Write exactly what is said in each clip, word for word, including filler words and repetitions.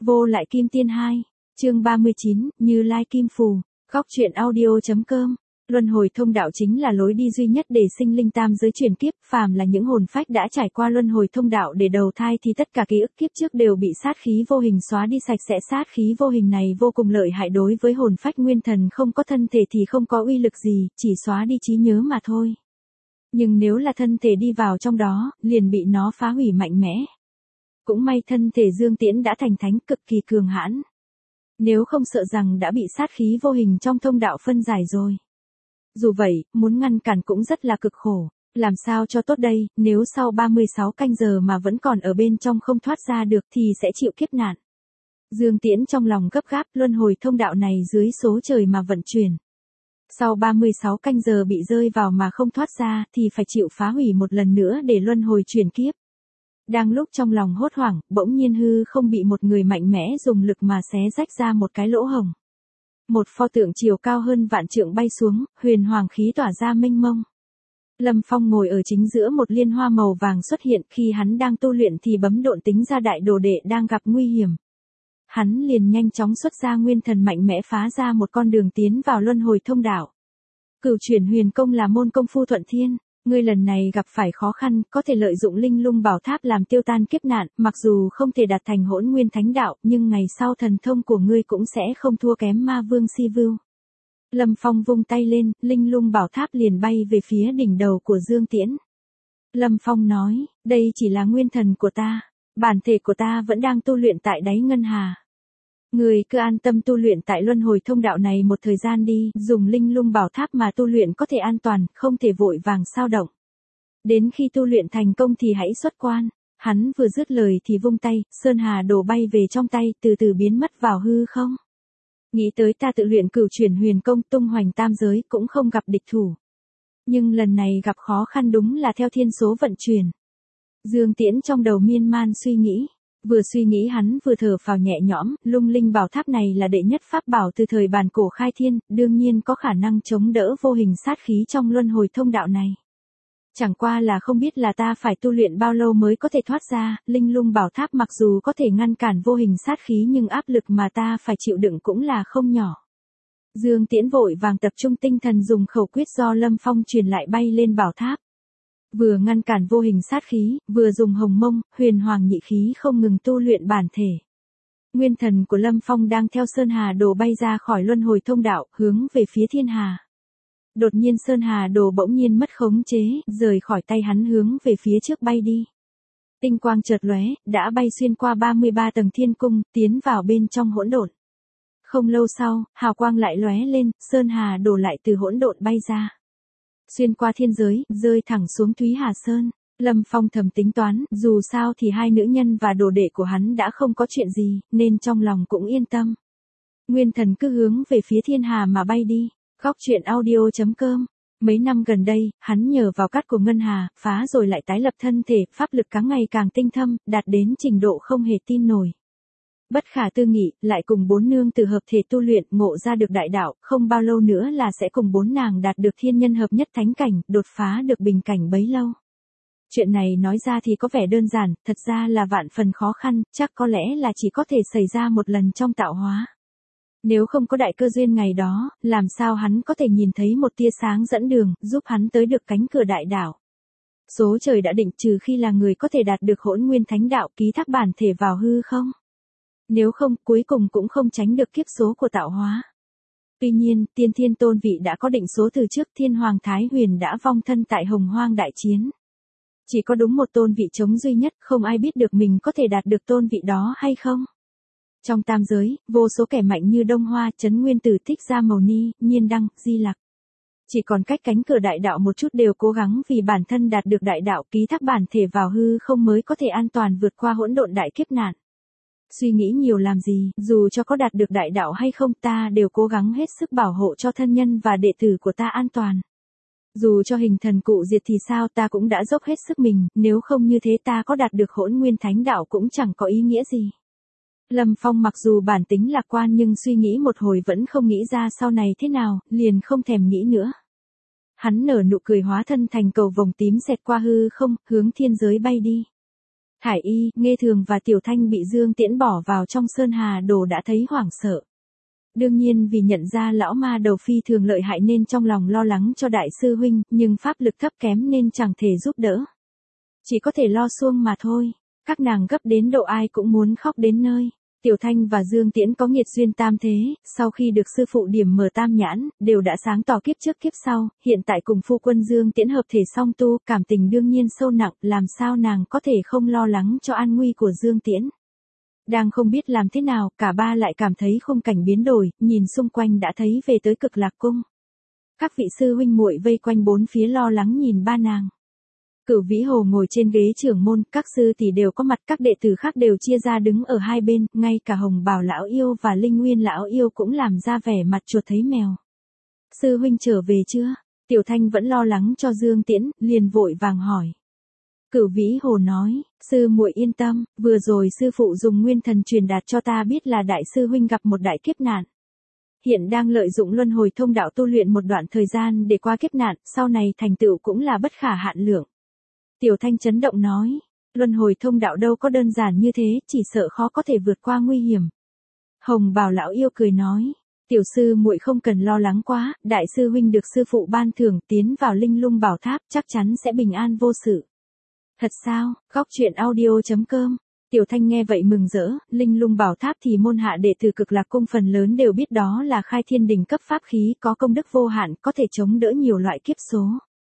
Vô lại kim tiên hai, chương ba mươi chín, Như Lai Kim Phù, góc truyện audio.com. Luân hồi thông đạo chính là lối đi duy nhất để sinh linh tam giới chuyển kiếp, phàm là những hồn phách đã trải qua luân hồi thông đạo để đầu thai thì tất cả ký ức kiếp trước đều bị sát khí vô hình xóa đi sạch sẽ. Sát khí vô hình này vô cùng lợi hại đối với hồn phách nguyên thần không có thân thể thì không có uy lực gì, chỉ xóa đi trí nhớ mà thôi. Nhưng nếu là thân thể đi vào trong đó, liền bị nó phá hủy mạnh mẽ. Cũng may thân thể Dương Tiễn đã thành thánh cực kỳ cường hãn. Nếu không sợ rằng đã bị sát khí vô hình trong thông đạo phân giải rồi. Dù vậy, muốn ngăn cản cũng rất là cực khổ. Làm sao cho tốt đây, nếu sau ba mươi sáu canh giờ mà vẫn còn ở bên trong không thoát ra được thì sẽ chịu kiếp nạn. Dương Tiễn trong lòng gấp gáp, luân hồi thông đạo này dưới số trời mà vận chuyển. Sau ba mươi sáu canh giờ bị rơi vào mà không thoát ra thì phải chịu phá hủy một lần nữa để luân hồi chuyển kiếp. Đang lúc trong lòng hốt hoảng, bỗng nhiên hư không bị một người mạnh mẽ dùng lực mà xé rách ra một cái lỗ hổng. Một pho tượng chiều cao hơn vạn trượng bay xuống, huyền hoàng khí tỏa ra mênh mông. Lâm Phong ngồi ở chính giữa một liên hoa màu vàng xuất hiện, khi hắn đang tu luyện thì bấm độn tính ra đại đồ đệ đang gặp nguy hiểm. Hắn liền nhanh chóng xuất ra nguyên thần mạnh mẽ phá ra một con đường tiến vào luân hồi thông đạo. Cửu chuyển huyền công là môn công phu thuận thiên. Ngươi lần này gặp phải khó khăn, có thể lợi dụng linh lung bảo tháp làm tiêu tan kiếp nạn, mặc dù không thể đạt thành hỗn nguyên thánh đạo, nhưng ngày sau thần thông của ngươi cũng sẽ không thua kém ma vương Si Vưu. Lâm Phong vung tay lên, linh lung bảo tháp liền bay về phía đỉnh đầu của Dương Tiễn. Lâm Phong nói, đây chỉ là nguyên thần của ta, bản thể của ta vẫn đang tu luyện tại đáy ngân hà. Ngươi cứ an tâm tu luyện tại luân hồi thông đạo này một thời gian đi, dùng linh lung bảo tháp mà tu luyện có thể an toàn, không thể vội vàng xao động. Đến khi tu luyện thành công thì hãy xuất quan. Hắn vừa dứt lời thì vung tay, sơn hà đồ bay về trong tay, từ từ biến mất vào hư không. Nghĩ tới ta tự luyện cửu chuyển huyền công tung hoành tam giới cũng không gặp địch thủ. Nhưng lần này gặp khó khăn đúng là theo thiên số vận chuyển. Dương Tiễn trong đầu miên man suy nghĩ. Vừa suy nghĩ hắn vừa thở phào nhẹ nhõm, lung linh bảo tháp này là đệ nhất pháp bảo từ thời bàn cổ khai thiên, đương nhiên có khả năng chống đỡ vô hình sát khí trong luân hồi thông đạo này. Chẳng qua là không biết là ta phải tu luyện bao lâu mới có thể thoát ra, linh lung bảo tháp mặc dù có thể ngăn cản vô hình sát khí nhưng áp lực mà ta phải chịu đựng cũng là không nhỏ. Dương Tiễn vội vàng tập trung tinh thần dùng khẩu quyết do Lâm Phong truyền lại bay lên bảo tháp. Vừa ngăn cản vô hình sát khí, vừa dùng hồng mông, huyền hoàng nhị khí không ngừng tu luyện bản thể. Nguyên thần của Lâm Phong đang theo Sơn Hà Đồ bay ra khỏi luân hồi thông đạo, hướng về phía thiên hà. Đột nhiên Sơn Hà Đồ bỗng nhiên mất khống chế, rời khỏi tay hắn hướng về phía trước bay đi. Tinh quang chợt lóe, đã bay xuyên qua ba mươi ba tầng thiên cung, tiến vào bên trong hỗn độn. Không lâu sau, hào quang lại lóe lên, Sơn Hà Đồ lại từ hỗn độn bay ra. Xuyên qua thiên giới, rơi thẳng xuống Thúy Hà Sơn. Lâm Phong thầm tính toán, dù sao thì hai nữ nhân và đồ đệ của hắn đã không có chuyện gì, nên trong lòng cũng yên tâm. Nguyên thần cứ hướng về phía thiên hà mà bay đi. Góc truyện audio.com. Mấy năm gần đây, hắn nhờ vào cát của ngân hà, phá rồi lại tái lập thân thể, pháp lực càng ngày càng tinh thâm, đạt đến trình độ không hề tin nổi. Bất khả tư nghị, lại cùng bốn nương tử hợp thể tu luyện, ngộ ra được đại đạo, không bao lâu nữa là sẽ cùng bốn nàng đạt được thiên nhân hợp nhất thánh cảnh, đột phá được bình cảnh bấy lâu. Chuyện này nói ra thì có vẻ đơn giản, thật ra là vạn phần khó khăn, chắc có lẽ là chỉ có thể xảy ra một lần trong tạo hóa. Nếu không có đại cơ duyên ngày đó, làm sao hắn có thể nhìn thấy một tia sáng dẫn đường, giúp hắn tới được cánh cửa đại đạo. Số trời đã định, trừ khi là người có thể đạt được hỗn nguyên thánh đạo ký thác bản thể vào hư không. Nếu không, cuối cùng cũng không tránh được kiếp số của tạo hóa. Tuy nhiên, tiên thiên tôn vị đã có định số từ trước, thiên hoàng Thái Huyền đã vong thân tại Hồng Hoang đại chiến. Chỉ có đúng một tôn vị trống duy nhất, không ai biết được mình có thể đạt được tôn vị đó hay không. Trong tam giới, vô số kẻ mạnh như Đông Hoa, Trấn Nguyên Tử, Thích Gia Mâu Ni, Nhiên Đăng, Di Lặc. Chỉ còn cách cánh cửa đại đạo một chút đều cố gắng vì bản thân đạt được đại đạo ký thác bản thể vào hư không mới có thể an toàn vượt qua hỗn độn đại kiếp nạn. Suy nghĩ nhiều làm gì, dù cho có đạt được đại đạo hay không ta đều cố gắng hết sức bảo hộ cho thân nhân và đệ tử của ta an toàn. Dù cho hình thần cụ diệt thì sao ta cũng đã dốc hết sức mình, nếu không như thế ta có đạt được hỗn nguyên thánh đạo cũng chẳng có ý nghĩa gì. Lâm Phong mặc dù bản tính lạc quan nhưng suy nghĩ một hồi vẫn không nghĩ ra sau này thế nào, liền không thèm nghĩ nữa. Hắn nở nụ cười hóa thân thành cầu vồng tím xẹt qua hư không, hướng thiên giới bay đi. Thải Y, Nghê Thường và Tiểu Thanh bị Dương Tiễn bỏ vào trong sơn hà đồ đã thấy hoảng sợ. Đương nhiên vì nhận ra lão ma đầu phi thường lợi hại nên trong lòng lo lắng cho đại sư huynh, nhưng pháp lực thấp kém nên chẳng thể giúp đỡ. Chỉ có thể lo xuông mà thôi. Các nàng gấp đến độ ai cũng muốn khóc đến nơi. Tiểu Thanh và Dương Tiễn có nghiệt duyên tam thế, sau khi được sư phụ điểm mở tam nhãn, đều đã sáng tỏ kiếp trước kiếp sau, hiện tại cùng phu quân Dương Tiễn hợp thể song tu, cảm tình đương nhiên sâu nặng, làm sao nàng có thể không lo lắng cho an nguy của Dương Tiễn. Đang không biết làm thế nào, cả ba lại cảm thấy khung cảnh biến đổi, nhìn xung quanh đã thấy về tới Cực Lạc Cung. Các vị sư huynh muội vây quanh bốn phía lo lắng nhìn ba nàng. Cửu Vĩ Hồ ngồi trên ghế trưởng môn, các sư tỷ đều có mặt, các đệ tử khác đều chia ra đứng ở hai bên, ngay cả Hồng Bào lão yêu và Linh Nguyên lão yêu cũng làm ra vẻ mặt chuột thấy mèo. Sư huynh trở về chưa? Tiểu Thanh vẫn lo lắng cho Dương Tiễn, liền vội vàng hỏi. Cửu Vĩ Hồ nói, sư muội yên tâm, vừa rồi sư phụ dùng nguyên thần truyền đạt cho ta biết là đại sư huynh gặp một đại kiếp nạn. Hiện đang lợi dụng luân hồi thông đạo tu luyện một đoạn thời gian để qua kiếp nạn, sau này thành tựu cũng là bất khả hạn lượng. Tiểu Thanh chấn động nói, luân hồi thông đạo đâu có đơn giản như thế, chỉ sợ khó có thể vượt qua nguy hiểm. Hồng Bào lão yêu cười nói, tiểu sư muội không cần lo lắng quá, đại sư huynh được sư phụ ban thưởng tiến vào Linh Lung Bảo Tháp chắc chắn sẽ bình an vô sự. Thật sao? Góc truyện audio chấm com. Tiểu Thanh nghe vậy mừng rỡ, Linh Lung Bảo Tháp thì môn hạ đệ tử Cực Lạc Cung phần lớn đều biết đó là khai thiên đỉnh cấp pháp khí, có công đức vô hạn, có thể chống đỡ nhiều loại kiếp số.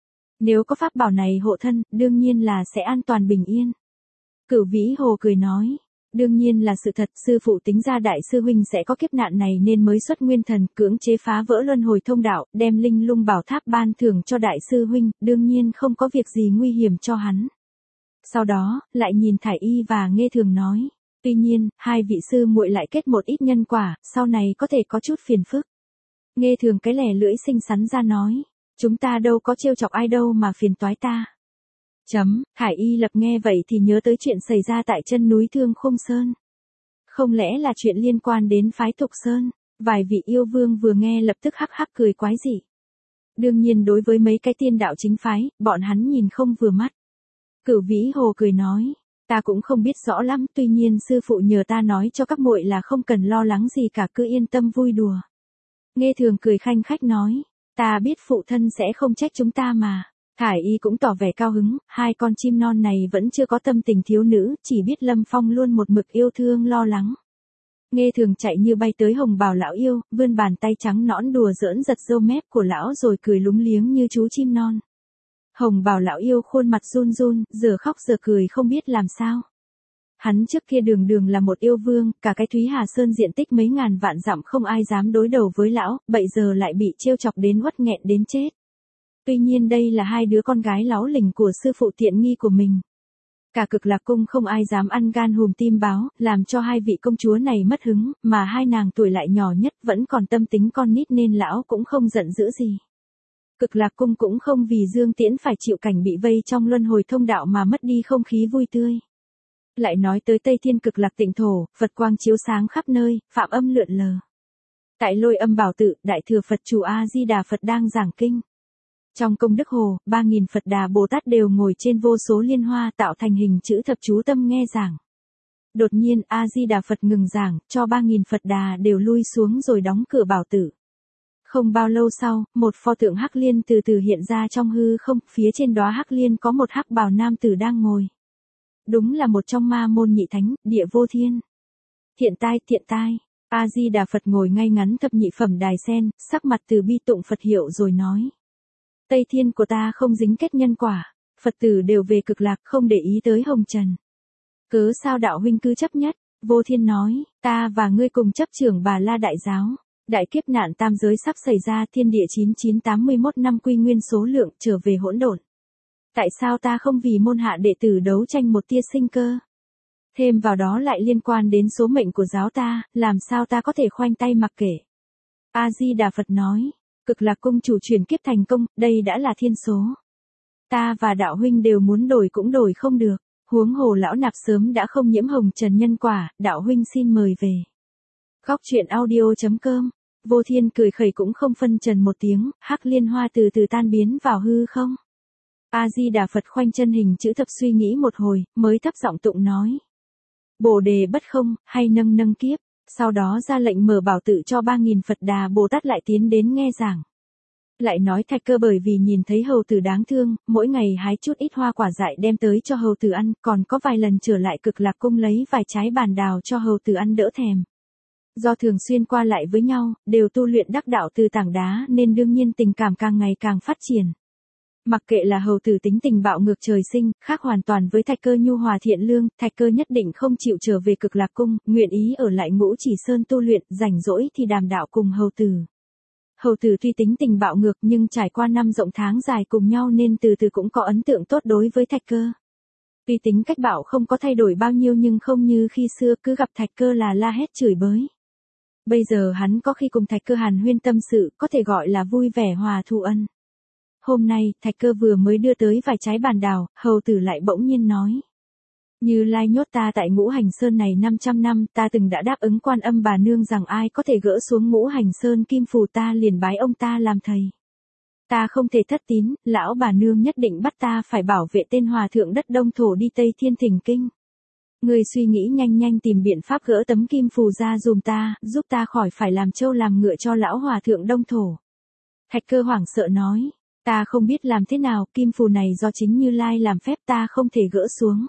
Nếu có pháp bảo này hộ thân, đương nhiên là sẽ an toàn bình yên. Cửu Vĩ Hồ cười nói, đương nhiên là sự thật, sư phụ tính ra đại sư huynh sẽ có kiếp nạn này nên mới xuất nguyên thần, cưỡng chế phá vỡ luân hồi thông đạo, đem Linh Lung Bảo Tháp ban thưởng cho đại sư huynh, đương nhiên không có việc gì nguy hiểm cho hắn. Sau đó, lại nhìn Thải Y và Nghê Thường nói, tuy nhiên, hai vị sư muội lại kết một ít nhân quả, sau này có thể có chút phiền phức. Nghê Thường cái lẻ lưỡi xinh xắn ra nói, chúng ta đâu có trêu chọc ai đâu mà phiền toái ta. Chấm, Thải Y Lập nghe vậy thì nhớ tới chuyện xảy ra tại chân núi Thương Khung Sơn. Không lẽ là chuyện liên quan đến phái Thục Sơn? Vài vị yêu vương vừa nghe lập tức hắc hắc cười quái dị. Đương nhiên đối với mấy cái tiên đạo chính phái, bọn hắn nhìn không vừa mắt. Cửu Vĩ Hồ cười nói, ta cũng không biết rõ lắm, tuy nhiên sư phụ nhờ ta nói cho các muội là không cần lo lắng gì cả, cứ yên tâm vui đùa. Nghê Thường cười khanh khách nói, ta biết phụ thân sẽ không trách chúng ta mà. Thải Y cũng tỏ vẻ cao hứng, hai con chim non này vẫn chưa có tâm tình thiếu nữ, chỉ biết Lâm Phong luôn một mực yêu thương lo lắng. Nghê Thường chạy như bay tới Hồng Bào lão yêu, vươn bàn tay trắng nõn đùa giỡn giật râu mép của lão rồi cười lúng liếng như chú chim non. Hồng Bào lão yêu khuôn mặt run run, giờ khóc giờ cười không biết làm sao. Hắn trước kia đường đường là một yêu vương, cả cái Thúy Hà Sơn diện tích mấy ngàn vạn dặm không ai dám đối đầu với lão, bây giờ lại bị trêu chọc đến uất nghẹn đến chết. Tuy nhiên đây là hai đứa con gái láu lỉnh của sư phụ tiện nghi của mình. Cả Cực Lạc Cung không ai dám ăn gan hùm tim báo, làm cho hai vị công chúa này mất hứng, mà hai nàng tuổi lại nhỏ nhất vẫn còn tâm tính con nít nên lão cũng không giận dữ gì. Cực Lạc Cung cũng không vì Dương Tiễn phải chịu cảnh bị vây trong luân hồi thông đạo mà mất đi không khí vui tươi. Lại nói tới Tây Thiên Cực Lạc Tịnh Thổ, Phật quang chiếu sáng khắp nơi, phạm âm lượn lờ. Tại Lôi Âm Bảo Tự, Đại Thừa Phật Chủ A Di Đà Phật đang giảng kinh. Trong công đức hồ, ba nghìn Phật Đà Bồ Tát đều ngồi trên vô số liên hoa tạo thành hình chữ thập chú tâm nghe giảng. Đột nhiên A Di Đà Phật ngừng giảng, cho ba nghìn Phật Đà đều lui xuống rồi đóng cửa bảo tử. Không bao lâu sau, một pho tượng hắc liên từ từ hiện ra trong hư không, phía trên đóa hắc liên có một hắc bào nam tử đang ngồi. Đúng là một trong ma môn nhị thánh, Địa Vô Thiên. Thiện tai, thiện tai. A Di Đà Phật ngồi ngay ngắn thập nhị phẩm đài sen, sắc mặt từ bi tụng Phật hiệu rồi nói. Tây Thiên của ta không dính kết nhân quả, Phật tử đều về Cực Lạc không để ý tới hồng trần. Cớ sao đạo huynh cứ chấp nhất? Vô Thiên nói, ta và ngươi cùng chấp trưởng Bà La Đại Giáo. Đại kiếp nạn tam giới sắp xảy ra, thiên địa chín chín tám mươi mốt năm quy nguyên số lượng trở về hỗn độn. Tại sao ta không vì môn hạ đệ tử đấu tranh một tia sinh cơ? Thêm vào đó lại liên quan đến số mệnh của giáo ta, làm sao ta có thể khoanh tay mặc kệ? A Di Đà Phật nói, Cực Lạc Cung chủ chuyển kiếp thành công, đây đã là thiên số. Ta và đạo huynh đều muốn đổi cũng đổi không được, huống hồ lão nạp sớm đã không nhiễm hồng trần nhân quả, đạo huynh xin mời về. Góc truyện audio chấm com. Vô Thiên cười khẩy cũng không phân trần một tiếng, hắc liên hoa từ từ tan biến vào hư không. A Di Đà Phật khoanh chân hình chữ thập suy nghĩ một hồi, mới thấp giọng tụng nói. Bồ đề bất không, hay nâng nâng kiếp, sau đó ra lệnh mở bảo tự cho ba nghìn Phật Đà Bồ Tát lại tiến đến nghe giảng. Lại nói Thạch Cơ bởi vì nhìn thấy hầu tử đáng thương, mỗi ngày hái chút ít hoa quả dại đem tới cho hầu tử ăn, còn có vài lần trở lại Cực Lạc cung lấy vài trái bàn đào cho hầu tử ăn đỡ thèm. Do thường xuyên qua lại với nhau, đều tu luyện đắc đạo từ tảng đá nên đương nhiên tình cảm càng ngày càng phát triển. Mặc kệ là hầu tử tính tình bạo ngược trời sinh, khác hoàn toàn với Thạch Cơ nhu hòa thiện lương, Thạch Cơ nhất định không chịu trở về Cực Lạc cung, nguyện ý ở lại Ngũ Chỉ Sơn tu luyện, rảnh rỗi thì đàm đạo cùng hầu tử. Hầu tử tuy tính tình bạo ngược nhưng trải qua năm rộng tháng dài cùng nhau nên từ từ cũng có ấn tượng tốt đối với Thạch Cơ. Tuy tính cách bạo không có thay đổi bao nhiêu nhưng không như khi xưa cứ gặp Thạch Cơ là la hét chửi bới. Bây giờ hắn có khi cùng Thạch Cơ hàn huyên tâm sự, có thể gọi là vui vẻ hòa thù ân. Hôm nay, Thạch Cơ vừa mới đưa tới vài trái bàn đào, hầu tử lại bỗng nhiên nói. Như Lai nhốt ta tại Ngũ Hành Sơn này năm trăm năm, ta từng đã đáp ứng Quan Âm bà nương rằng ai có thể gỡ xuống Ngũ Hành Sơn kim phù ta liền bái ông ta làm thầy. Ta không thể thất tín, lão bà nương nhất định bắt ta phải bảo vệ tên hòa thượng đất Đông Thổ đi Tây Thiên Thỉnh Kinh. Ngươi suy nghĩ nhanh nhanh tìm biện pháp gỡ tấm kim phù ra dùm ta, giúp ta khỏi phải làm trâu làm ngựa cho lão hòa thượng Đông Thổ. Thạch Cơ hoảng sợ nói, ta không biết làm thế nào, kim phù này do chính Như Lai làm phép ta không thể gỡ xuống.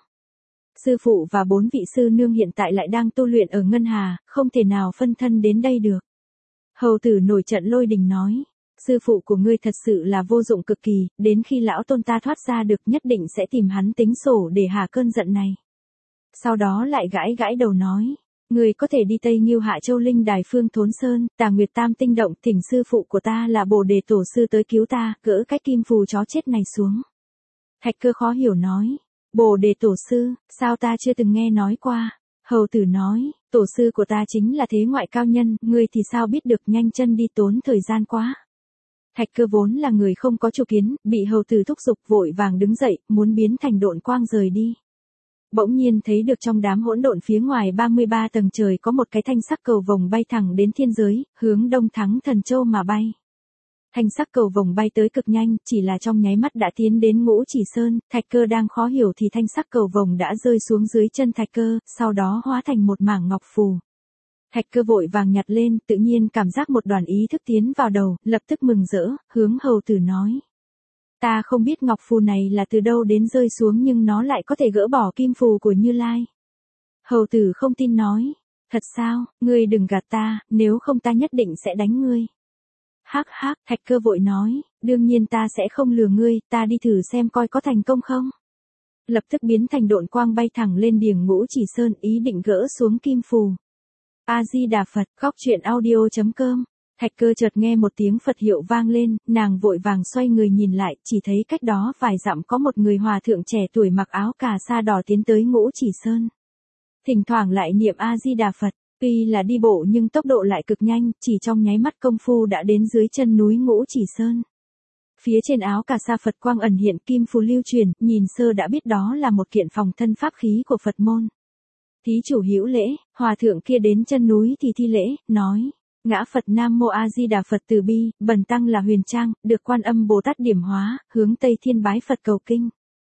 Sư phụ và bốn vị sư nương hiện tại lại đang tu luyện ở Ngân Hà, không thể nào phân thân đến đây được. Hầu tử nổi trận lôi đình nói, sư phụ của ngươi thật sự là vô dụng cực kỳ, đến khi lão tôn ta thoát ra được nhất định sẽ tìm hắn tính sổ để hạ cơn giận này. Sau đó lại gãi gãi đầu nói, ngươi có thể đi Tây Nghiêu Hạ Châu Linh Đài Phương Thốn Sơn, Tà Nguyệt Tam Tinh Động, thỉnh sư phụ của ta là Bồ Đề Tổ sư tới cứu ta, gỡ cái kim phù chó chết này xuống. Thạch Cơ khó hiểu nói, Bồ Đề Tổ sư, sao ta chưa từng nghe nói qua. Hầu tử nói, tổ sư của ta chính là thế ngoại cao nhân, ngươi thì sao biết được, nhanh chân đi tốn thời gian quá. Thạch Cơ vốn là người không có chủ kiến, bị hầu tử thúc giục vội vàng đứng dậy, muốn biến thành độn quang rời đi. Bỗng nhiên thấy được trong đám hỗn độn phía ngoài ba mươi ba tầng trời có một cái thanh sắc cầu vồng bay thẳng đến thiên giới, hướng Đông Thắng Thần Châu mà bay. Thanh sắc cầu vồng bay tới cực nhanh, chỉ là trong nháy mắt đã tiến đến Ngũ Chỉ Sơn, Thạch Cơ đang khó hiểu thì thanh sắc cầu vồng đã rơi xuống dưới chân Thạch Cơ, sau đó hóa thành một mảng ngọc phù. Thạch Cơ vội vàng nhặt lên, tự nhiên cảm giác một đoàn ý thức tiến vào đầu, lập tức mừng rỡ, hướng hầu tử nói. Ta không biết ngọc phù này là từ đâu đến rơi xuống nhưng nó lại có thể gỡ bỏ kim phù của Như Lai. Hầu tử không tin nói, thật sao, ngươi đừng gạt ta, nếu không ta nhất định sẽ đánh ngươi. Hắc hắc, Thạch Cơ vội nói, đương nhiên ta sẽ không lừa ngươi, ta đi thử xem coi có thành công không. Lập tức biến thành độn quang bay thẳng lên điềng Ngũ Chỉ Sơn, ý định gỡ xuống kim phù. A Di Đà Phật, khóc chuyện audio chấm com. Thạch Cơ chợt nghe một tiếng Phật hiệu vang lên, nàng vội vàng xoay người nhìn lại, chỉ thấy cách đó vài dặm có một người hòa thượng trẻ tuổi mặc áo cà sa đỏ tiến tới Ngũ Chỉ Sơn. Thỉnh thoảng lại niệm A Di Đà Phật. Tuy là đi bộ nhưng tốc độ lại cực nhanh, chỉ trong nháy mắt công phu đã đến dưới chân núi Ngũ Chỉ Sơn. Phía trên áo cà sa Phật quang ẩn hiện kim phù lưu truyền, nhìn sơ đã biết đó là một kiện phòng thân pháp khí của Phật môn. Thí chủ hữu lễ, hòa thượng kia đến chân núi thì thi lễ, nói, ngã Phật Nam Mô A Di Đà Phật từ bi, bần tăng là Huyền Trang, được Quan Âm Bồ Tát điểm hóa, hướng Tây Thiên bái Phật cầu kinh.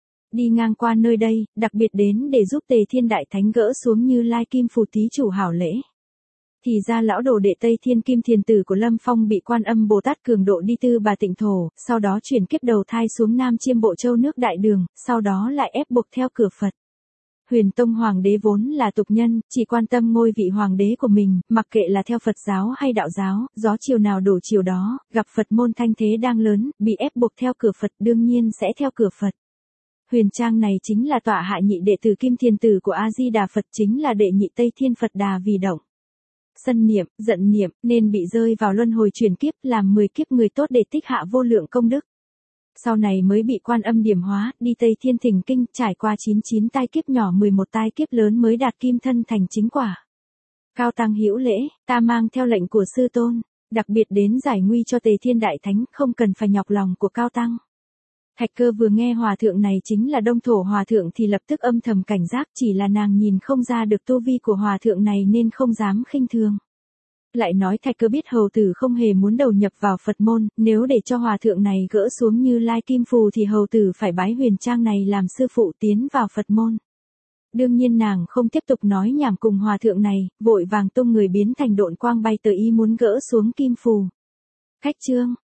Đi ngang qua nơi đây, đặc biệt đến để giúp Tề Thiên Đại Thánh gỡ xuống Như Lai kim phù, thí chủ hảo lễ. Thì ra lão đồ đệ Tây Thiên Kim Thiền Tử của Lâm Phong bị Quan Âm Bồ Tát cường độ đi Tư Bà Tịnh Thổ, sau đó chuyển kiếp đầu thai xuống Nam Chiêm Bộ Châu nước Đại Đường, sau đó lại ép buộc theo cửa Phật. Huyền Tông Hoàng đế vốn là tục nhân, chỉ quan tâm ngôi vị Hoàng đế của mình, mặc kệ là theo Phật giáo hay đạo giáo, gió chiều nào đổ chiều đó, gặp Phật môn thanh thế đang lớn, bị ép buộc theo cửa Phật đương nhiên sẽ theo cửa Phật. Huyền Trang này chính là tọa hạ nhị đệ tử Kim Thiền Tử của A Di Đà Phật, chính là đệ nhị Tây Thiên Phật Đà vì động sân niệm, giận niệm, nên bị rơi vào luân hồi chuyển kiếp, làm mười kiếp người tốt để tích hạ vô lượng công đức. Sau này mới bị Quan Âm điểm hóa, đi Tây Thiên Thỉnh Kinh, trải qua chín mươi chín tai kiếp nhỏ mười một tai kiếp lớn mới đạt kim thân thành chính quả. Cao tăng hữu lễ, ta mang theo lệnh của sư tôn, đặc biệt đến giải nguy cho Tề Thiên Đại Thánh, không cần phải nhọc lòng của cao tăng. Thạch Cơ vừa nghe hòa thượng này chính là Đông Thổ hòa thượng thì lập tức âm thầm cảnh giác, chỉ là nàng nhìn không ra được tu vi của hòa thượng này nên không dám khinh thường. lại nói Thạch Cơ biết hầu tử không hề muốn đầu nhập vào Phật môn, nếu để cho hòa thượng này gỡ xuống Như Lai Kim Phù thì hầu tử phải bái Huyền Trang này làm sư phụ tiến vào Phật môn. Đương nhiên nàng không tiếp tục nói nhảm cùng hòa thượng này, vội vàng tung người biến thành độn quang bay tới ý muốn gỡ xuống Kim Phù. Khách chương